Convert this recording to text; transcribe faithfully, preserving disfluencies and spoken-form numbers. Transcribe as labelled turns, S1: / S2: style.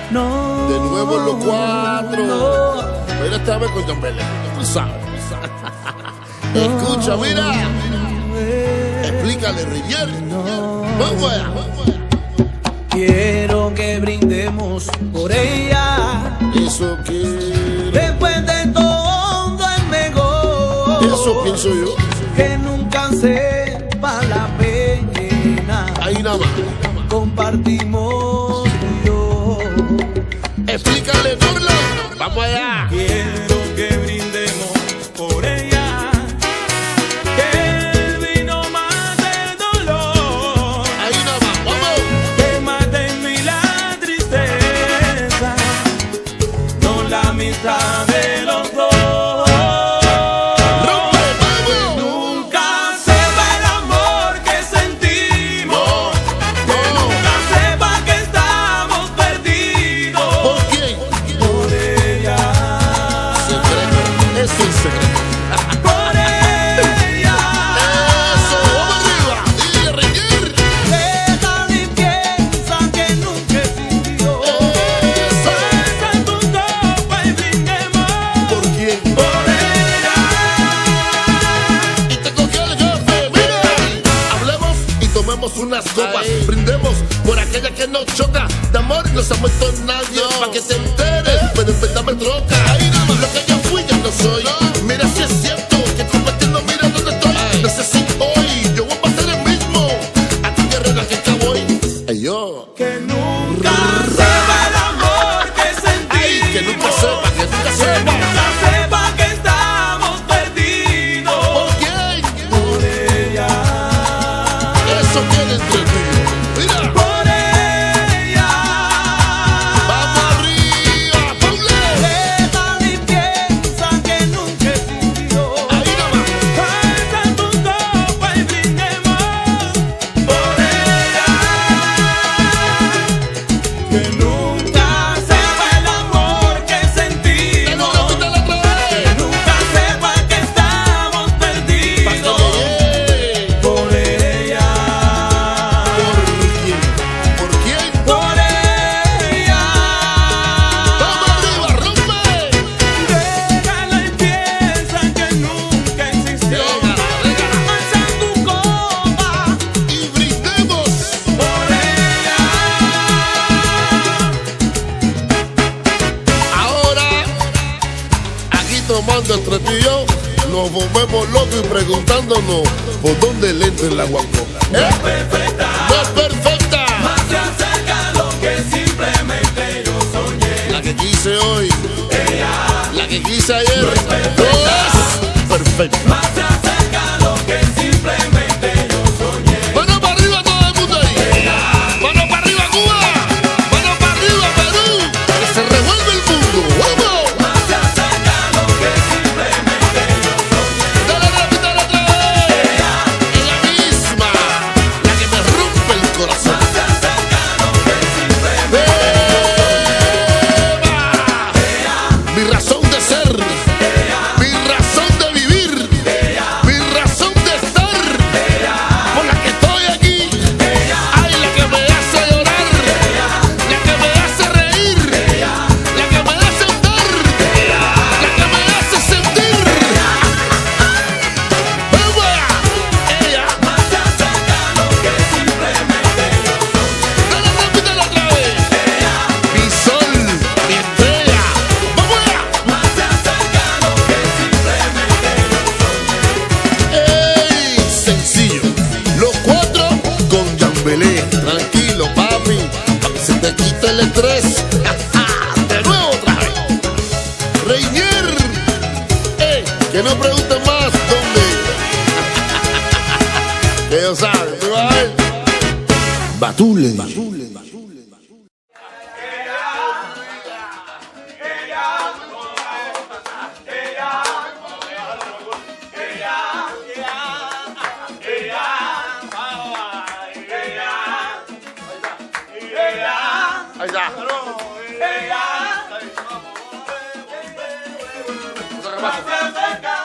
S1: No.
S2: De nuevo los cuatro.
S1: No.
S2: Pero esta vez con John Belén, tú sabes. Escucha, mira. Explícale, Reinier. Vamos allá.
S1: Quiero que brindemos por ella.
S2: Eso quiero.
S1: Después de todo es mejor.
S2: Eso pienso yo.
S1: Que nunca sepa la pena.
S2: Ahí nada más.
S1: Compartimos tú y yo.
S2: Explícale, Norlo. Vamos allá.
S1: Quiero que brindemos por ella. Que vino más de dolor.
S2: Ahí nada más. Vamos.
S1: Que mate en mí la tristeza. No la amistad de los dos.
S2: Unas copas, ay, brindemos por aquella que nos choca. De amor no se ha muerto nadie, no, pa' que te enteres, ¿eh? Pero en verdad me troca. Ahí nada más. Lo que yo fui ya no soy, no. Mira si es cierto que compartiendo, mira dónde estoy, ay. No sé si hoy yo voy a pasar el mismo. A ti que rega que acabo hoy. Ay, yo
S1: que nunca sepa el amor que sentí.
S2: Ay, que nunca sepa, que nunca sepa.
S1: Que nunca sepa que estamos perdidos.
S2: ¿Por quién?
S1: Por ella.
S2: Eso queda entre ti. Mira.
S1: Por ella.
S2: Vamos arriba, Paule.
S1: Deja y piensa que nunca existió.
S2: Ahí nomás.
S1: Alza tu copa y brindemos por ella. Que nunca sepa el amor que sentimos. Que nunca sepa que estamos perdidos. Por ella.
S2: ¿Por quién?
S1: Por ella.
S2: Vamos arriba, rompe.
S1: Déjala y piensa que nunca existió. Alza tu copa
S2: Y brindemos.
S1: por ella.
S2: Ahora, aquí tomando entre tú y yo, nos volvemos locos y preguntándonos por dónde le entra el agua.
S1: No
S2: ¿Eh?
S1: es perfecta,
S2: No es perfecta.
S1: más se acerca a lo que simplemente yo soñé.
S2: La que quise hoy,
S1: Ella,
S2: la que quise ayer,
S1: no es perfecta.
S2: no es perfecta.
S1: más se acerca a lo que simplemente yo soñé.
S2: Mano para arriba todo el mundo ahí. Mano para arriba Cuba. Mano para arriba Perú. Que se revuelve el mundo. ¡Vamos!
S1: Más se acerca a lo que simplemente yo soñé.
S2: Dale, dale, dale otra vez. Ella misma, la que me rompe el corazón.
S1: Más se acerca a lo que simplemente
S2: ¡Eva! Mi razón de ser, mi razón de vivir, mi razón de estar, por la que estoy aquí. Ay, la que me hace llorar, la que me hace reír, la que me hace andar, la que me hace sentir. ¡Vamos allá! Ella.
S1: más se acerca a lo que simplemente yo soñé.
S2: Dale, repítelo otra vez. Mi sol, mi estrella. ¡Vamos allá!
S1: Más se acerca a lo que simplemente yo soñé.
S2: ¡Ey! Sencillo. Los cuatro con Jambelé. Tranquilo, papi. Pa' que se te quite el estrés. De nuevo otra vez. Reinier. ¡Ey! Que no pregunten más dónde. Que ellos saben. ¿Tú vas a ver? Batule. Ahí está.
S1: Más se acerca